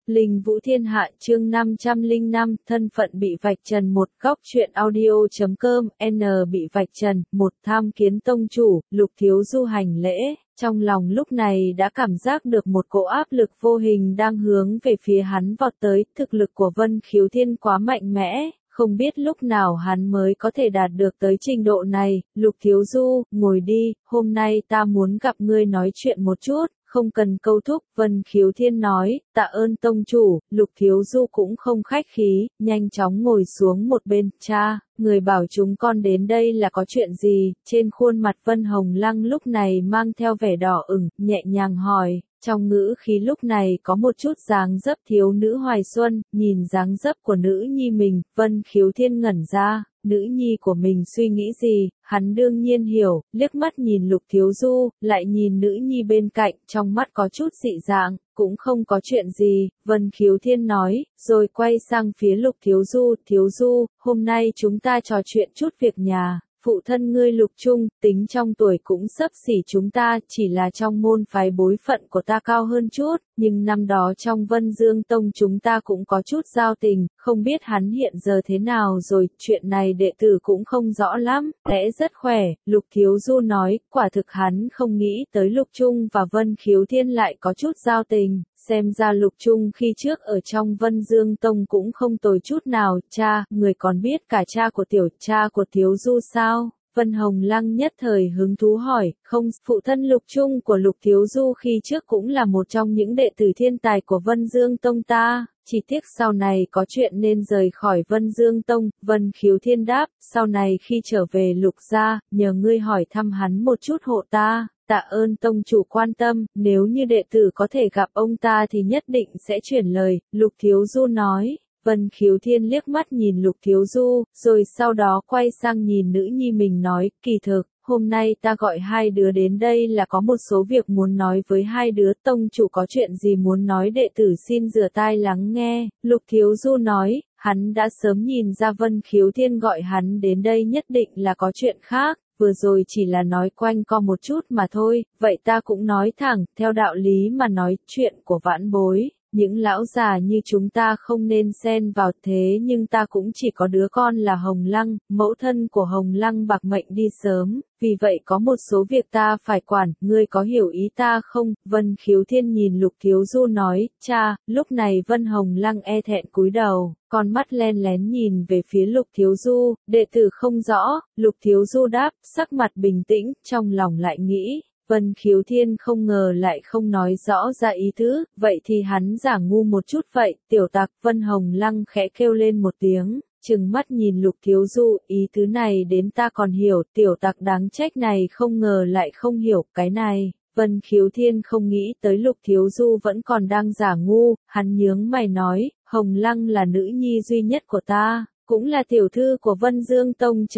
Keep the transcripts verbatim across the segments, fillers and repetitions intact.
Linh Vũ Thiên Hạ chương năm trăm lẻ năm, thân phận bị vạch trần. Một góc truyện audio.com, N bị vạch trần. Một tham kiến tông chủ, Lục Thiếu Du hành lễ, trong lòng lúc này đã cảm giác được một cỗ áp lực vô hình đang hướng về phía hắn vọt tới. Thực lực của Vân Khiếu Thiên quá mạnh mẽ, không biết lúc nào hắn mới có thể đạt được tới trình độ này. Lục Thiếu Du, ngồi đi, hôm nay ta muốn gặp ngươi nói chuyện một chút. Không cần câu thúc, Vân Khiếu Thiên nói, tạ ơn tông chủ. Lục Thiếu Du cũng không khách khí, nhanh chóng ngồi xuống một bên. Cha, người bảo chúng con đến đây là có chuyện gì? Trên khuôn mặt Vân Hồng Lăng lúc này mang theo vẻ đỏ ửng, nhẹ nhàng hỏi. Trong ngữ khí lúc này có một chút dáng dấp thiếu nữ hoài xuân, nhìn dáng dấp của nữ nhi mình, Vân Khiếu Thiên ngẩn ra, nữ nhi của mình suy nghĩ gì, hắn đương nhiên hiểu, liếc mắt nhìn Lục Thiếu Du, lại nhìn nữ nhi bên cạnh, trong mắt có chút dị dạng, cũng không có chuyện gì, Vân Khiếu Thiên nói, rồi quay sang phía Lục Thiếu Du, Thiếu Du, hôm nay chúng ta trò chuyện chút việc nhà. Phụ thân ngươi Lục Trung, tính trong tuổi cũng xấp xỉ chúng ta, chỉ là trong môn phái bối phận của ta cao hơn chút, nhưng năm đó trong Vân Dương Tông chúng ta cũng có chút giao tình, không biết hắn hiện giờ thế nào rồi, chuyện này đệ tử cũng không rõ lắm, lẽ rất khỏe, Lục Thiếu Du nói, quả thực hắn không nghĩ tới Lục Trung và Vân Khiếu Thiên lại có chút giao tình. Xem ra Lục Trung khi trước ở trong Vân Dương Tông cũng không tồi chút nào. Cha, người còn biết cả cha của tiểu cha của Thiếu Du sao? Vân Hồng Lăng nhất thời hứng thú hỏi, không, phụ thân Lục Trung của Lục Thiếu Du khi trước cũng là một trong những đệ tử thiên tài của Vân Dương Tông ta, chỉ tiếc sau này có chuyện nên rời khỏi Vân Dương Tông. Vân Khiếu Thiên đáp, sau này khi trở về Lục gia, nhờ ngươi hỏi thăm hắn một chút hộ ta. Tạ ơn tông chủ quan tâm, nếu như đệ tử có thể gặp ông ta thì nhất định sẽ chuyển lời, Lục Thiếu Du nói. Vân Khiếu Thiên liếc mắt nhìn Lục Thiếu Du, rồi sau đó quay sang nhìn nữ nhi mình nói, kỳ thực, hôm nay ta gọi hai đứa đến đây là có một số việc muốn nói với hai đứa. Tông chủ có chuyện gì muốn nói đệ tử xin rửa tai lắng nghe. Lục Thiếu Du nói, hắn đã sớm nhìn ra Vân Khiếu Thiên gọi hắn đến đây nhất định là có chuyện khác. Vừa rồi chỉ là nói quanh co một chút mà thôi, vậy ta cũng nói thẳng, theo đạo lý mà nói, chuyện của vãn bối, những lão già như chúng ta không nên xen vào, thế nhưng ta cũng chỉ có đứa con là Hồng Lăng, mẫu thân của Hồng Lăng bạc mệnh đi sớm, vì vậy có một số việc ta phải quản, ngươi có hiểu ý ta không? Vân Khiếu Thiên nhìn Lục Thiếu Du nói, cha, lúc này Vân Hồng Lăng e thẹn cúi đầu, con mắt len lén nhìn về phía Lục Thiếu Du, đệ tử không rõ. Lục Thiếu Du đáp, sắc mặt bình tĩnh, trong lòng lại nghĩ. Vân Khiếu Thiên không ngờ lại không nói rõ ra ý tứ, vậy thì hắn giả ngu một chút vậy. Tiểu tặc. Vân Hồng Lăng khẽ kêu lên một tiếng, trừng mắt nhìn Lục Thiếu Du, ý tứ này đến ta còn hiểu, tiểu tặc đáng trách này không ngờ lại không hiểu cái này. Vân Khiếu Thiên không nghĩ tới Lục Thiếu Du vẫn còn đang giả ngu, hắn nhướng mày nói, Hồng Lăng là nữ nhi duy nhất của ta, cũng là tiểu thư của Vân Dương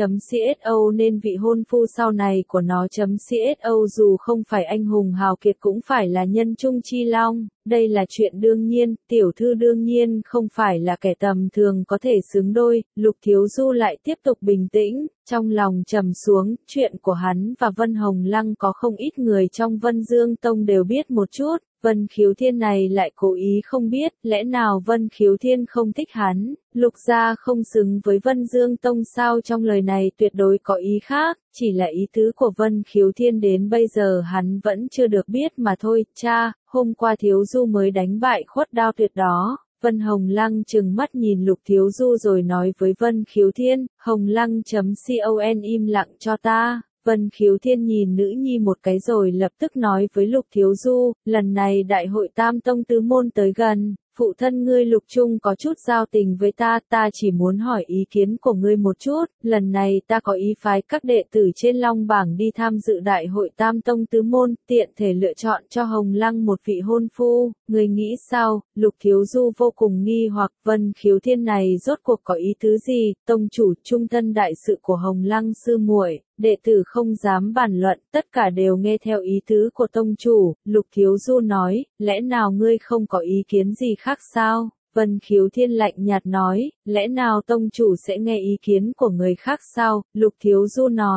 Tông.co nên vị hôn phu sau này của nó.co dù không phải anh hùng hào kiệt cũng phải là nhân trung chi long, đây là chuyện đương nhiên, tiểu thư đương nhiên không phải là kẻ tầm thường có thể xứng đôi. Lục Thiếu Du lại tiếp tục bình tĩnh, trong lòng trầm xuống, chuyện của hắn và Vân Hồng Lăng có không ít người trong Vân Dương Tông đều biết một chút. Vân Khiếu Thiên này lại cố ý không biết, lẽ nào Vân Khiếu Thiên không thích hắn, Lục gia không xứng với Vân Dương Tông sao? Trong lời này tuyệt đối có ý khác, chỉ là ý tứ của Vân Khiếu Thiên đến bây giờ hắn vẫn chưa được biết mà thôi. Cha, hôm qua Thiếu Du mới đánh bại Khuất Đao Tuyệt đó. Vân Hồng Lăng trừng mắt nhìn Lục Thiếu Du rồi nói với Vân Khiếu Thiên, Hồng Lăng.con im lặng cho ta. Vân Khiếu Thiên nhìn nữ nhi một cái rồi lập tức nói với Lục Thiếu Du, lần này đại hội Tam Tông tứ môn tới gần, phụ thân ngươi Lục Trung có chút giao tình với ta, ta chỉ muốn hỏi ý kiến của ngươi một chút, lần này ta có ý phái các đệ tử trên Long Bảng đi tham dự đại hội Tam Tông tứ môn, tiện thể lựa chọn cho Hồng Lăng một vị hôn phu, ngươi nghĩ sao? Lục Thiếu Du vô cùng nghi hoặc, Vân Khiếu Thiên này rốt cuộc có ý tứ gì? Tông chủ, trung thân đại sự của Hồng Lăng sư muội, đệ tử không dám bàn luận, tất cả đều nghe theo ý tứ của tông chủ. Lục Thiếu Du nói, lẽ nào ngươi không có ý kiến gì khác sao? Vân Khiếu Thiên lạnh nhạt nói, lẽ nào tông chủ sẽ nghe ý kiến của người khác sao? Lục Thiếu Du nói,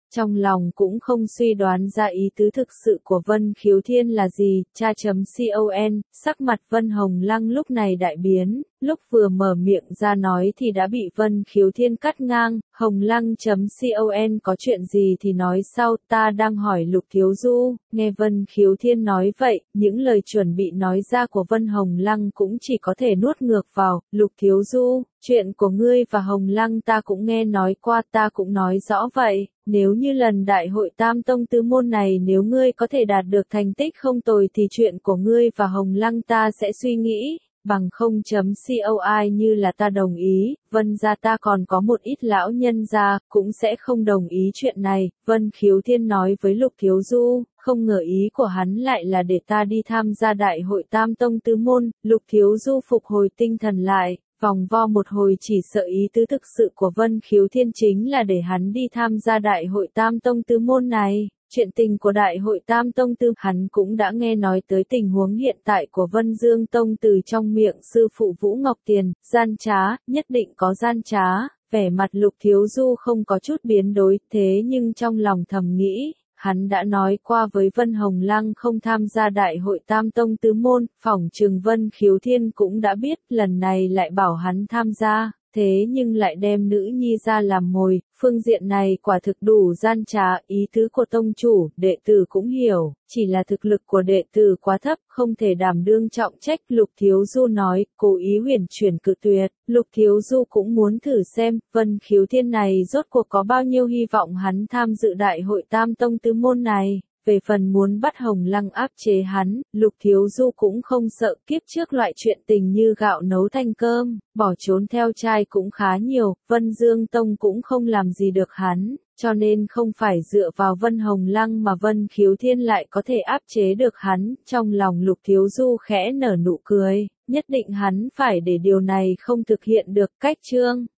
Trong lòng cũng không suy đoán ra ý tứ thực sự của Vân Khiếu Thiên là gì, cha.con, sắc mặt Vân Hồng Lăng lúc này đại biến, lúc vừa mở miệng ra nói thì đã bị Vân Khiếu Thiên cắt ngang, Hồng Lăng.con có chuyện gì thì nói sau, ta đang hỏi Lục Thiếu Du, nghe Vân Khiếu Thiên nói vậy, những lời chuẩn bị nói ra của Vân Hồng Lăng cũng chỉ có thể nuốt ngược vào, Lục Thiếu Du, chuyện của ngươi và Hồng Lăng ta cũng nghe nói qua, ta cũng nói rõ vậy. Nếu như lần đại hội Tam Tông Tứ Môn này nếu ngươi có thể đạt được thành tích không tồi thì chuyện của ngươi và Hồng Lăng ta sẽ suy nghĩ, bằng không chấm coi như là ta đồng ý, Vân gia ta còn có một ít lão nhân gia, cũng sẽ không đồng ý chuyện này, Vân Khiếu Thiên nói với Lục Thiếu Du, không ngờ ý của hắn lại là để ta đi tham gia đại hội Tam Tông Tứ Môn, Lục Thiếu Du phục hồi tinh thần lại. Vòng vo một hồi chỉ sợ ý tứ thực sự của Vân Khiếu Thiên chính là để hắn đi tham gia đại hội Tam Tông Tứ Môn này. Chuyện tình của đại hội Tam Tông Tứ hắn cũng đã nghe nói tới tình huống hiện tại của Vân Dương Tông từ trong miệng sư phụ Vũ Ngọc Tiền, gian trá, nhất định có gian trá, vẻ mặt Lục Thiếu Du không có chút biến đổi, thế nhưng trong lòng thầm nghĩ. Hắn đã nói qua với Vân Hồng Lăng không tham gia đại hội Tam Tông Tứ Môn, phỏng chừng Vân Khiếu Thiên cũng đã biết, lần này lại bảo hắn tham gia, thế nhưng lại đem nữ nhi ra làm mồi, phương diện này quả thực đủ gian trá, ý tứ của tông chủ, đệ tử cũng hiểu, chỉ là thực lực của đệ tử quá thấp, không thể đảm đương trọng trách, Lục Thiếu Du nói, cố ý huyền chuyển cự tuyệt, Lục Thiếu Du cũng muốn thử xem, Vân Khiếu Thiên này rốt cuộc có bao nhiêu hy vọng hắn tham dự đại hội Tam Tông Tứ Môn này. Về phần muốn bắt Hồng Lăng áp chế hắn, Lục Thiếu Du cũng không sợ, kiếp trước loại chuyện tình như gạo nấu thành cơm, bỏ trốn theo trai cũng khá nhiều, Vân Dương Tông cũng không làm gì được hắn, cho nên không phải dựa vào Vân Hồng Lăng mà Vân Khiếu Thiên lại có thể áp chế được hắn, trong lòng Lục Thiếu Du khẽ nở nụ cười, nhất định hắn phải để điều này không thực hiện được, cách chương.